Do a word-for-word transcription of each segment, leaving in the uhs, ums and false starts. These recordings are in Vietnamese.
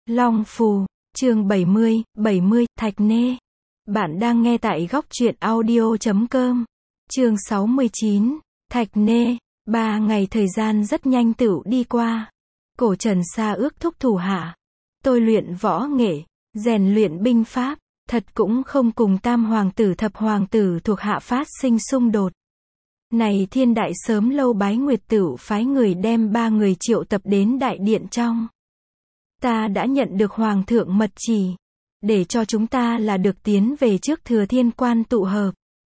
Long Phù, chương bảy mươi, bảy mươi, Thạch Nê. Bạn đang nghe tại góc truyện audio chấm com. Chương sáu mươi chín, Thạch Nê. Ba ngày thời gian rất nhanh tựu đi qua. Cổ Trần Sa ước thúc thủ hạ. Tôi luyện võ nghệ, rèn luyện binh pháp, thật cũng không cùng tam hoàng tử thập hoàng tử thuộc hạ phát sinh xung đột. Này thiên đại sớm lâu Bái Nguyệt tửu phái người đem ba người triệu tập đến đại điện trong. Ta đã nhận được hoàng thượng mật chỉ, để cho chúng ta là được tiến về trước Thừa Thiên Quan tụ hợp.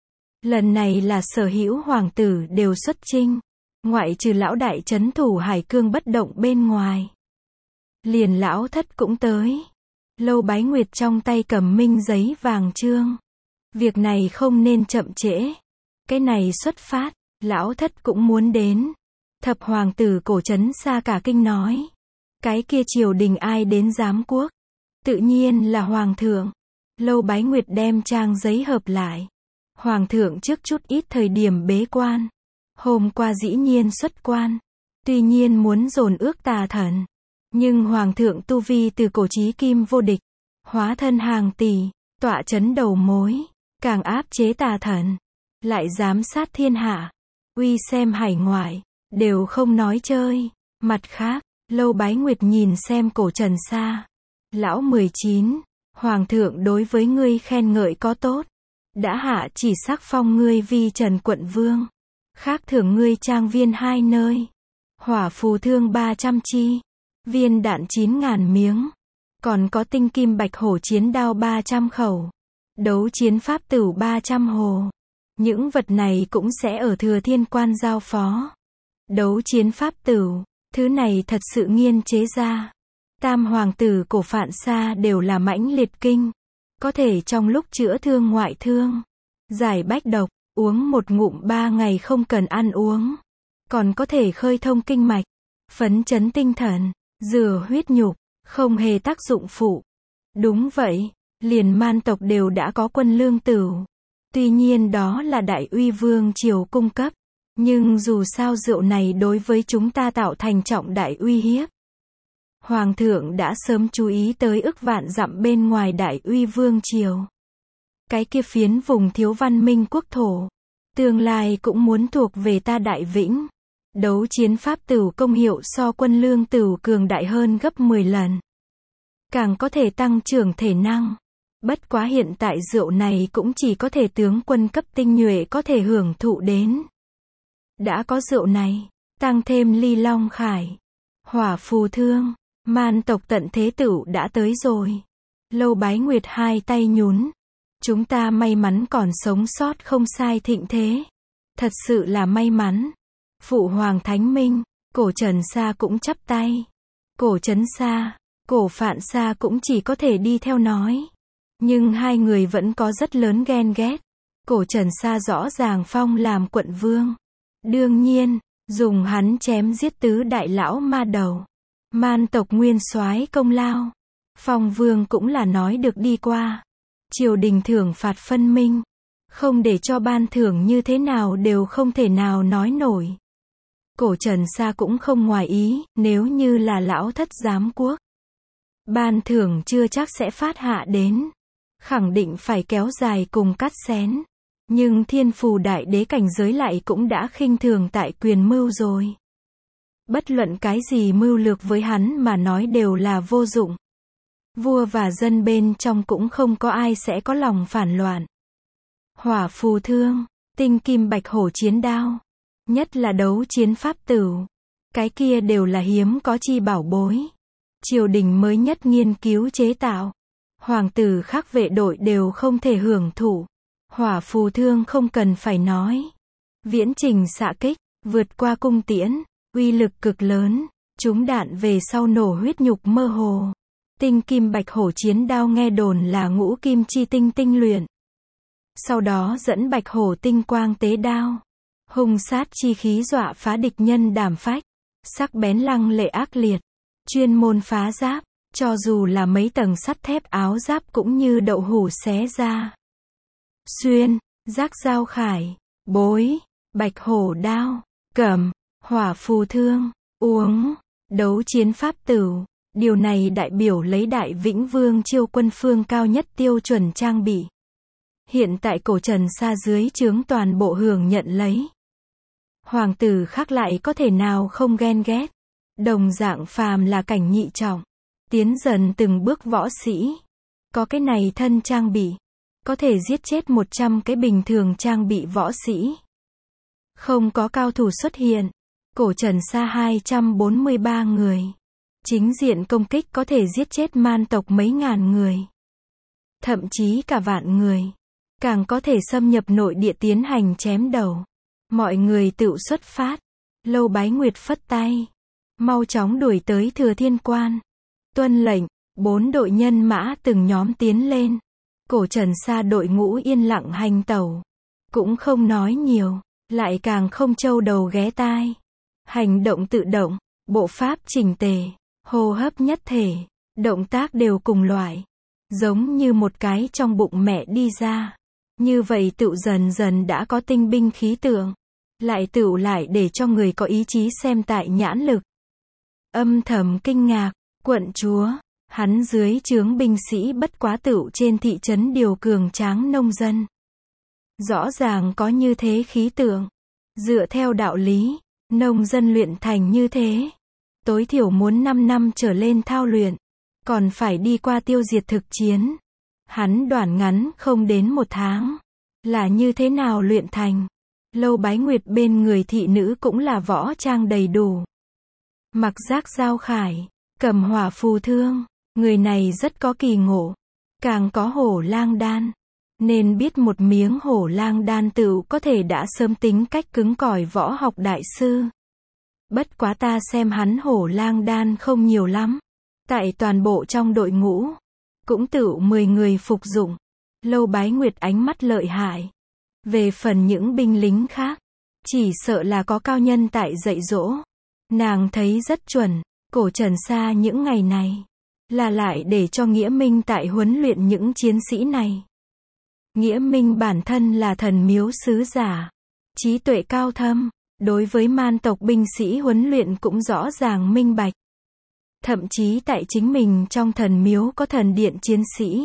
Lần này là sở hữu hoàng tử đều xuất chinh, ngoại trừ lão đại trấn thủ Hải Cương bất động bên ngoài. Liền lão thất cũng tới. Lâu Bái Nguyệt trong tay cầm minh giấy vàng chương. Việc này không nên chậm trễ. Cái này xuất phát, lão thất cũng muốn đến. Thập hoàng tử Cổ Trấn Sa cả kinh nói. Cái kia triều đình ai đến giám quốc? Tự nhiên là hoàng thượng. Lâu Bái Nguyệt đem trang giấy hợp lại. Hoàng thượng trước chút ít thời điểm bế quan. Hôm qua dĩ nhiên xuất quan. Tuy nhiên muốn dồn ước tà thần. Nhưng hoàng thượng tu vi từ cổ chí kim vô địch. Hóa thân hàng tỷ, tọa chấn đầu mối. Càng áp chế tà thần. Lại giám sát thiên hạ. Uy xem hải ngoại. Đều không nói chơi. Mặt khác, Lâu Bái Nguyệt nhìn xem Cổ Trần Sa. Lão mười chín, hoàng thượng đối với ngươi khen ngợi có tốt. Đã hạ chỉ sắc phong ngươi vi Trần quận vương. Khác thưởng ngươi trang viên hai nơi. Hỏa phù thương ba trăm chi. Viên đạn chín ngàn miếng. Còn có tinh kim bạch hổ chiến đao ba trăm khẩu. Đấu chiến pháp tửu ba trăm hồ. Những vật này cũng sẽ ở Thừa Thiên Quan giao phó. Đấu chiến pháp tửu. Thứ này thật sự nghiên chế ra. Tam hoàng tử Cổ Phạn Sa đều là mãnh liệt kinh. Có thể trong lúc chữa thương ngoại thương. Giải bách độc. Uống một ngụm ba ngày không cần ăn uống. Còn có thể khơi thông kinh mạch. Phấn chấn tinh thần. Rửa huyết nhục. Không hề tác dụng phụ. Đúng vậy. Liền man tộc đều đã có quân lương tửu. Tuy nhiên đó là đại uy vương triều cung cấp. Nhưng dù sao rượu này đối với chúng ta tạo thành trọng đại uy hiếp. Hoàng thượng đã sớm chú ý tới ức vạn dặm bên ngoài đại uy vương triều. Cái kia phiến vùng thiếu văn minh quốc thổ. Tương lai cũng muốn thuộc về ta Đại Vĩnh. Đấu chiến pháp tửu công hiệu so quân lương tửu cường đại hơn gấp mười lần. Càng có thể tăng trưởng thể năng. Bất quá hiện tại rượu này cũng chỉ có thể tướng quân cấp tinh nhuệ có thể hưởng thụ đến. Đã có rượu này, tăng thêm ly long khải, hỏa phù thương, man tộc tận thế tửu đã tới rồi. Lâu Bái Nguyệt hai tay nhún. Chúng ta may mắn còn sống sót không sai thịnh thế. Thật sự là may mắn. Phụ hoàng thánh minh, Cổ Trần Sa cũng chắp tay. Cổ Trấn Sa, Cổ Phạn Sa cũng chỉ có thể đi theo nói. Nhưng hai người vẫn có rất lớn ghen ghét. Cổ Trần Sa rõ ràng phong làm quận vương. Đương nhiên, dùng hắn chém giết tứ đại lão ma đầu. Man tộc nguyên soái công lao. Phong vương cũng là nói được đi qua. Triều đình thưởng phạt phân minh. Không để cho ban thưởng như thế nào đều không thể nào nói nổi. Cổ Trần Sa cũng không ngoài ý, nếu như là lão thất giám quốc. Ban thưởng chưa chắc sẽ phát hạ đến. Khẳng định phải kéo dài cùng cắt xén. Nhưng thiên phù đại đế cảnh giới lại cũng đã khinh thường tại quyền mưu rồi. Bất luận cái gì mưu lược với hắn mà nói đều là vô dụng. Vua và dân bên trong cũng không có ai sẽ có lòng phản loạn. Hỏa phù thương, tinh kim bạch hổ chiến đao. Nhất là đấu chiến pháp tửu. Cái kia đều là hiếm có chi bảo bối. Triều đình mới nhất nghiên cứu chế tạo. Hoàng tử khác vệ đội đều không thể hưởng thụ. Hỏa phù thương không cần phải nói. Viễn trình xạ kích, vượt qua cung tiễn, uy lực cực lớn, trúng đạn về sau nổ huyết nhục mơ hồ. Tinh kim bạch hổ chiến đao nghe đồn là ngũ kim chi tinh tinh luyện. Sau đó dẫn bạch hổ tinh quang tế đao. Hung sát chi khí dọa phá địch nhân đảm phách. Sắc bén lăng lệ ác liệt. Chuyên môn phá giáp, cho dù là mấy tầng sắt thép áo giáp cũng như đậu hủ xé ra. Xuyên, giác dao khải, bối, bạch hổ đao, cầm, hỏa phù thương, uống, đấu chiến pháp tửu, Điều này đại biểu lấy Đại Vĩnh Vương Chiêu quân phương cao nhất tiêu chuẩn trang bị. Hiện tại cổ Trần Sa dưới trướng toàn bộ hưởng nhận lấy. Hoàng tử khác lại có thể nào không ghen ghét. Đồng dạng phàm là cảnh nhị trọng. Tiến dần từng bước võ sĩ. Có cái này thân trang bị. Có thể giết chết một trăm cái bình thường trang bị võ sĩ. Không có cao thủ xuất hiện. Cổ Trần Sa hai trăm bốn mươi ba người. Chính diện công kích có thể giết chết man tộc mấy ngàn người. Thậm chí cả vạn người. Càng có thể xâm nhập nội địa tiến hành chém đầu. Mọi người tự xuất phát. Lâu Bái Nguyệt phất tay. Mau chóng đuổi tới Thừa Thiên Quan. Tuân lệnh, bốn đội nhân mã từng nhóm tiến lên. Cổ Trần Sa đội ngũ yên lặng hành tẩu. Cũng không nói nhiều, lại càng không trâu đầu ghé tai. Hành động tự động, bộ pháp chỉnh tề, hô hấp nhất thể, động tác đều cùng loại. Giống như một cái trong bụng mẹ đi ra. Như vậy tự dần dần đã có tinh binh khí tượng. Lại tự lại để cho người có ý chí xem tại nhãn lực. Âm thầm kinh ngạc, quận chúa, hắn dưới trướng binh sĩ bất quá tựu trên thị trấn điều cường tráng nông dân. Rõ ràng có như thế khí tượng. Dựa theo đạo lý, nông dân luyện thành như thế. Tối thiểu muốn năm năm trở lên thao luyện. Còn phải đi qua tiêu diệt thực chiến. Hắn đoạn ngắn không đến một tháng. Là như thế nào luyện thành? Lâu Bái Nguyệt bên người thị nữ cũng là võ trang đầy đủ. Mặc giác giao khải, cầm hỏa phù thương. Người này rất có kỳ ngộ. Càng có hổ lang đan. Nên biết một miếng hổ lang đan tựu có thể đã sớm tính cách cứng cỏi võ học đại sư. Bất quá ta xem hắn hổ lang đan không nhiều lắm. Tại toàn bộ trong đội ngũ. Cũng tựu mười người phục dụng. Lâu Bái Nguyệt ánh mắt lợi hại. Về phần những binh lính khác. Chỉ sợ là có cao nhân tại dạy dỗ. Nàng thấy rất chuẩn. Cổ Trần Sa những ngày này. Là lại để cho Nghĩa Minh tại huấn luyện những chiến sĩ này. Nghĩa Minh bản thân là thần miếu sứ giả. Trí tuệ cao thâm. Đối với man tộc binh sĩ huấn luyện cũng rõ ràng minh bạch. Thậm chí tại chính mình trong thần miếu có thần điện chiến sĩ.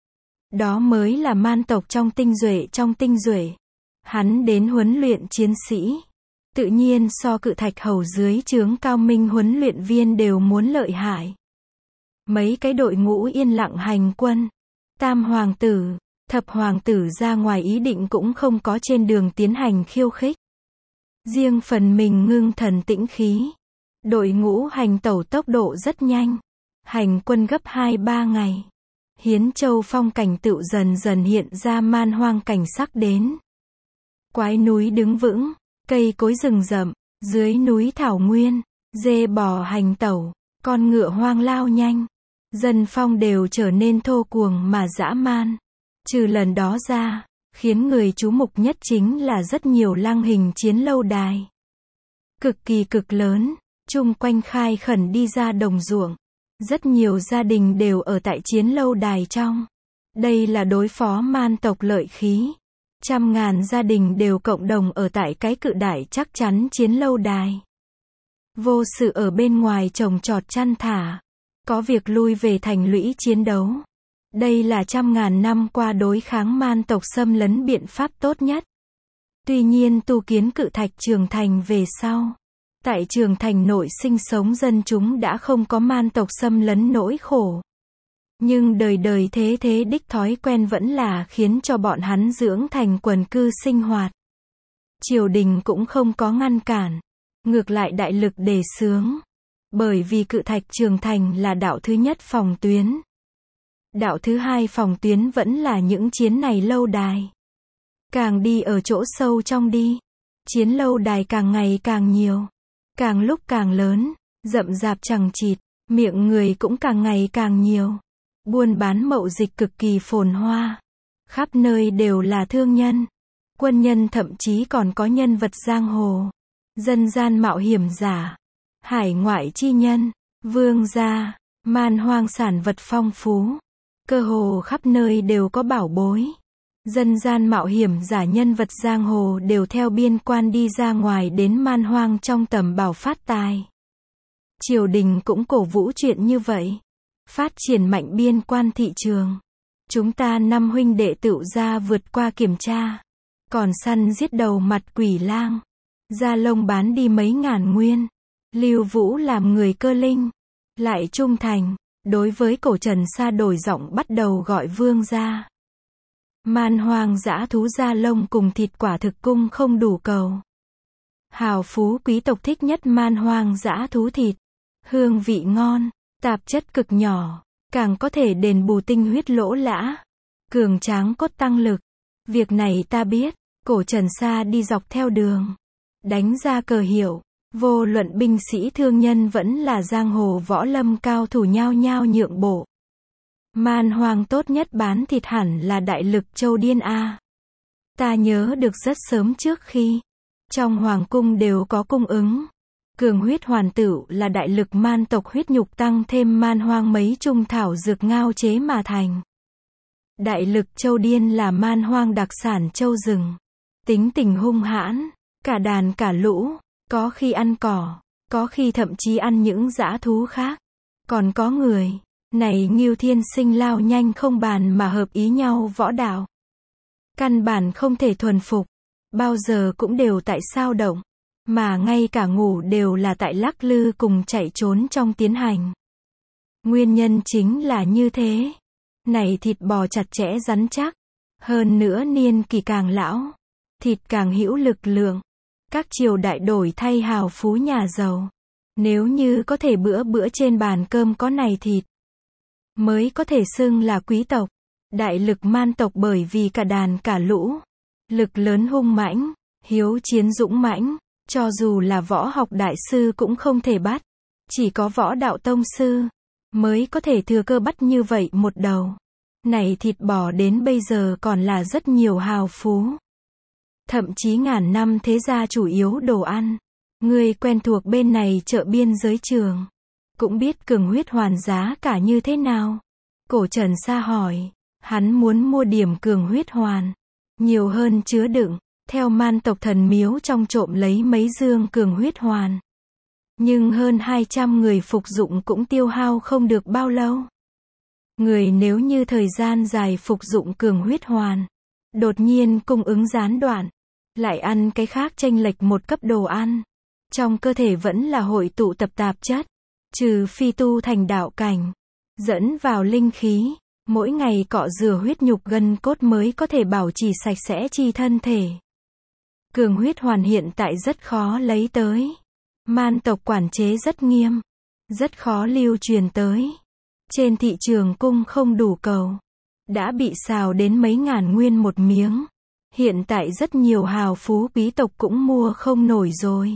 Đó mới là man tộc trong tinh duệ trong tinh duệ. Hắn đến huấn luyện chiến sĩ. Tự nhiên so cự thạch hầu dưới trướng cao minh huấn luyện viên đều muốn lợi hại. Mấy cái đội ngũ yên lặng hành quân. Tam hoàng tử, thập hoàng tử ra ngoài ý định cũng không có trên đường tiến hành khiêu khích. Riêng phần mình ngưng thần tĩnh khí. Đội ngũ hành tẩu tốc độ rất nhanh. Hành quân gấp hai ba ngày. Hiến Châu phong cảnh tựu dần dần hiện ra man hoang cảnh sắc đến. Quái núi đứng vững, cây cối rừng rậm, dưới núi thảo nguyên, dê bò hành tẩu, con ngựa hoang lao nhanh. Dân phong đều trở nên thô cuồng mà dã man. Trừ lần đó ra, khiến người chú mục nhất chính là rất nhiều lăng hình chiến lâu đài. Cực kỳ cực lớn, chung quanh khai khẩn đi ra đồng ruộng. Rất nhiều gia đình đều ở tại chiến lâu đài trong. Đây là đối phó man tộc lợi khí. Trăm ngàn gia đình đều cộng đồng ở tại cái cự đại chắc chắn chiến lâu đài. Vô sự ở bên ngoài trồng trọt chăn thả. Có việc lui về thành lũy chiến đấu. Đây là trăm ngàn năm qua đối kháng man tộc xâm lấn biện pháp tốt nhất. Tuy nhiên tu kiến cự thạch Trường Thành về sau. Tại Trường Thành nội sinh sống dân chúng đã không có man tộc xâm lấn nỗi khổ. Nhưng đời đời thế thế đích thói quen vẫn là khiến cho bọn hắn dưỡng thành quần cư sinh hoạt. Triều đình cũng không có ngăn cản. Ngược lại đại lực đề xướng. Bởi vì cự thạch Trường Thành là đạo thứ nhất phòng tuyến. Đạo thứ hai phòng tuyến vẫn là những chiến này lâu đài. Càng đi ở chỗ sâu trong đi. Chiến lâu đài càng ngày càng nhiều. Càng lúc càng lớn, rậm rạp chằng chịt, miệng người cũng càng ngày càng nhiều. Buôn bán mậu dịch cực kỳ phồn hoa. Khắp nơi đều là thương nhân, quân nhân thậm chí còn có nhân vật giang hồ. Dân gian mạo hiểm giả, hải ngoại chi nhân, vương gia, man hoang sản vật phong phú. Cơ hồ khắp nơi đều có bảo bối. Dân gian mạo hiểm giả nhân vật giang hồ đều theo biên quan đi ra ngoài đến man hoang trong tầm bảo phát tài. Triều đình cũng cổ vũ chuyện như vậy. Phát triển mạnh biên quan thị trường. Chúng ta năm huynh đệ tựu ra vượt qua kiểm tra. Còn săn giết đầu mặt quỷ lang. Da lông bán đi mấy ngàn nguyên. Lưu Vũ làm người cơ linh. Lại trung thành. Đối với cổ Trần Sa đổi giọng bắt đầu gọi vương gia. Man hoang dã thú da lông cùng thịt quả thực cung không đủ cầu. Hào phú quý tộc thích nhất man hoang dã thú thịt. Hương vị ngon, tạp chất cực nhỏ, càng có thể đền bù tinh huyết lỗ lã, cường tráng cốt tăng lực. Việc này ta biết. Cổ Trần Sa đi dọc theo đường, đánh ra cờ hiệu, vô luận binh sĩ thương nhân vẫn là giang hồ võ lâm cao thủ nhao nhao nhượng bộ. Man hoang tốt nhất bán thịt hẳn là Đại Lực Châu Điên a. Ta nhớ được rất sớm trước khi trong hoàng cung đều có cung ứng. Cường huyết hoàn tửu là đại lực man tộc huyết nhục tăng thêm man hoang mấy trung thảo dược ngao chế mà thành. Đại Lực Châu Điên là man hoang đặc sản châu rừng. Tính tình hung hãn, cả đàn cả lũ, có khi ăn cỏ, có khi thậm chí ăn những dã thú khác. Còn có người, này Ngưu Thiên Sinh lao nhanh không bàn mà hợp ý nhau võ đạo. Căn bản không thể thuần phục, bao giờ cũng đều tại sao động, mà ngay cả ngủ đều là tại lắc lư cùng chạy trốn trong tiến hành. Nguyên nhân chính là như thế. Này thịt bò chặt chẽ rắn chắc, hơn nữa niên kỳ càng lão, thịt càng hữu lực lượng. Các triều đại đổi thay hào phú nhà giàu. Nếu như có thể bữa bữa trên bàn cơm có này thịt, mới có thể xưng là quý tộc. Đại lực man tộc bởi vì cả đàn cả lũ, lực lớn hung mãnh, hiếu chiến dũng mãnh, cho dù là võ học đại sư cũng không thể bắt. Chỉ có võ đạo tông sư mới có thể thừa cơ bắt như vậy một đầu. Này thịt bò đến bây giờ còn là rất nhiều hào phú. Thậm chí ngàn năm thế gia chủ yếu đồ ăn. Người quen thuộc bên này chợ biên giới trường, cũng biết cường huyết hoàn giá cả như thế nào. Cổ Trần Sa hỏi, hắn muốn mua điểm cường huyết hoàn, nhiều hơn chứa đựng, theo man tộc thần miếu trong trộm lấy mấy dương cường huyết hoàn. Nhưng hơn hai trăm người phục dụng cũng tiêu hao không được bao lâu. Người nếu như thời gian dài phục dụng cường huyết hoàn, đột nhiên cung ứng gián đoạn, lại ăn cái khác chênh lệch một cấp đồ ăn, trong cơ thể vẫn là hội tụ tập tạp chất, trừ phi tu thành đạo cảnh, dẫn vào linh khí, mỗi ngày cọ rửa huyết nhục gân cốt mới có thể bảo trì sạch sẽ chi thân thể. Cường huyết hoàn hiện tại rất khó lấy tới. Man tộc quản chế rất nghiêm, rất khó lưu truyền tới. Trên thị trường cung không đủ cầu, đã bị xào đến mấy ngàn nguyên một miếng. Hiện tại rất nhiều hào phú quý tộc cũng mua không nổi rồi.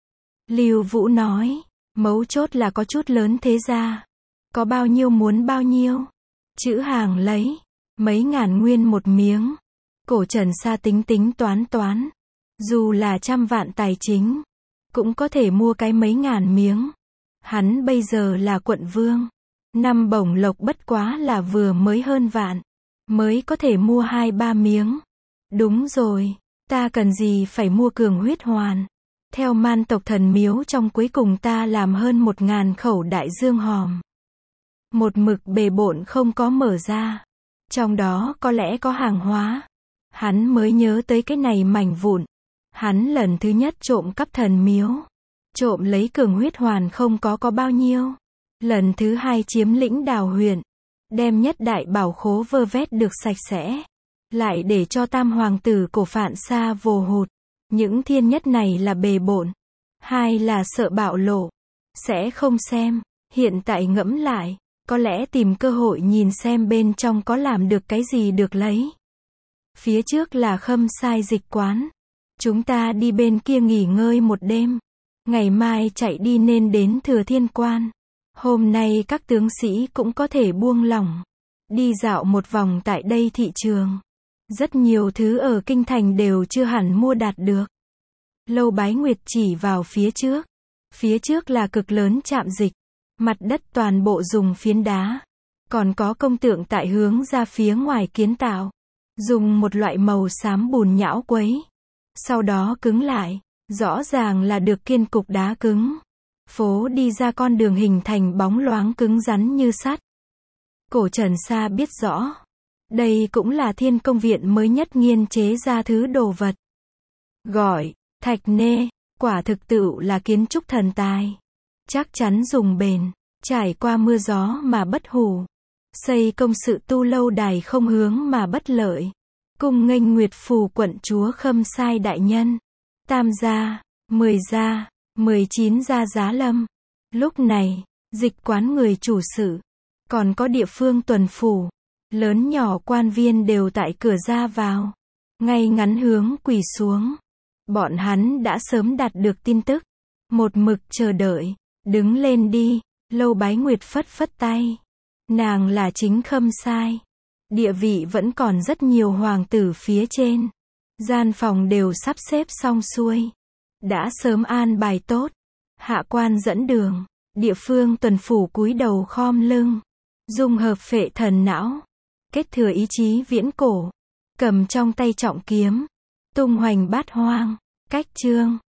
Lưu Vũ nói, mấu chốt là có chút lớn thế ra. Có bao nhiêu muốn bao nhiêu. Chữ hàng lấy, mấy ngàn nguyên một miếng. Cổ Trần Sa tính tính toán toán. Dù là trăm vạn tài chính, cũng có thể mua cái mấy ngàn miếng. Hắn bây giờ là quận vương. Năm bổng lộc bất quá là vừa mới hơn vạn. Mới có thể mua hai ba miếng. Đúng rồi, ta cần gì phải mua cường huyết hoàn. Theo man tộc thần miếu trong cuối cùng ta làm hơn một ngàn khẩu đại dương hòm. Một mực bề bộn không có mở ra. Trong đó có lẽ có hàng hóa. Hắn mới nhớ tới cái này mảnh vụn. Hắn lần thứ nhất trộm cắp thần miếu. Trộm lấy cường huyết hoàn không có có bao nhiêu. Lần thứ hai chiếm lĩnh Đào huyện. Đem nhất đại bảo khố vơ vét được sạch sẽ. Lại để cho tam hoàng tử cổ Phạn Sa vồ hụt. Những thiên nhất này là bề bộn. Hai là sợ bạo lộ. Sẽ không xem. Hiện tại ngẫm lại. Có lẽ tìm cơ hội nhìn xem bên trong có làm được cái gì được lấy. Phía trước là Khâm Sai dịch quán. Chúng ta đi bên kia nghỉ ngơi một đêm. Ngày mai chạy đi nên đến Thừa Thiên Quan. Hôm nay các tướng sĩ cũng có thể buông lỏng. Đi dạo một vòng tại đây thị trường. Rất nhiều thứ ở kinh thành đều chưa hẳn mua đạt được. Lâu Bái Nguyệt chỉ vào phía trước. Phía trước là cực lớn trạm dịch. Mặt đất toàn bộ dùng phiến đá. Còn có công tượng tại hướng ra phía ngoài kiến tạo. Dùng một loại màu xám bùn nhão quấy. Sau đó cứng lại. Rõ ràng là được kiên cục đá cứng. Phố đi ra con đường hình thành bóng loáng cứng rắn như sắt. Cổ Trần Sa biết rõ. Đây cũng là Thiên Công Viện mới nhất nghiên chế ra thứ đồ vật. Gọi, thạch nê, quả thực tựu là kiến trúc thần tài. Chắc chắn dùng bền, trải qua mưa gió mà bất hủ. Xây công sự tu lâu đài không hướng mà bất lợi. Cung nghênh Nguyệt Phù quận chúa Khâm Sai đại nhân. Tam gia, mười gia, mười chín gia giá lâm. Lúc này, dịch quán người chủ sự, còn có địa phương tuần phủ, lớn nhỏ quan viên đều tại cửa ra vào, ngay ngắn hướng quỳ xuống. Bọn hắn đã sớm đạt được tin tức, một mực chờ đợi. Đứng lên đi, Lâu Bái Nguyệt phất phất tay. Nàng là chính Khâm Sai, địa vị vẫn còn rất nhiều hoàng tử phía trên. Gian phòng đều sắp xếp xong xuôi, đã sớm an bài tốt. Hạ quan dẫn đường, địa phương tuần phủ cúi đầu khom lưng, dung hợp phệ thần não, kết thừa ý chí viễn cổ, cầm trong tay trọng kiếm, tung hoành bát hoang. Cách chương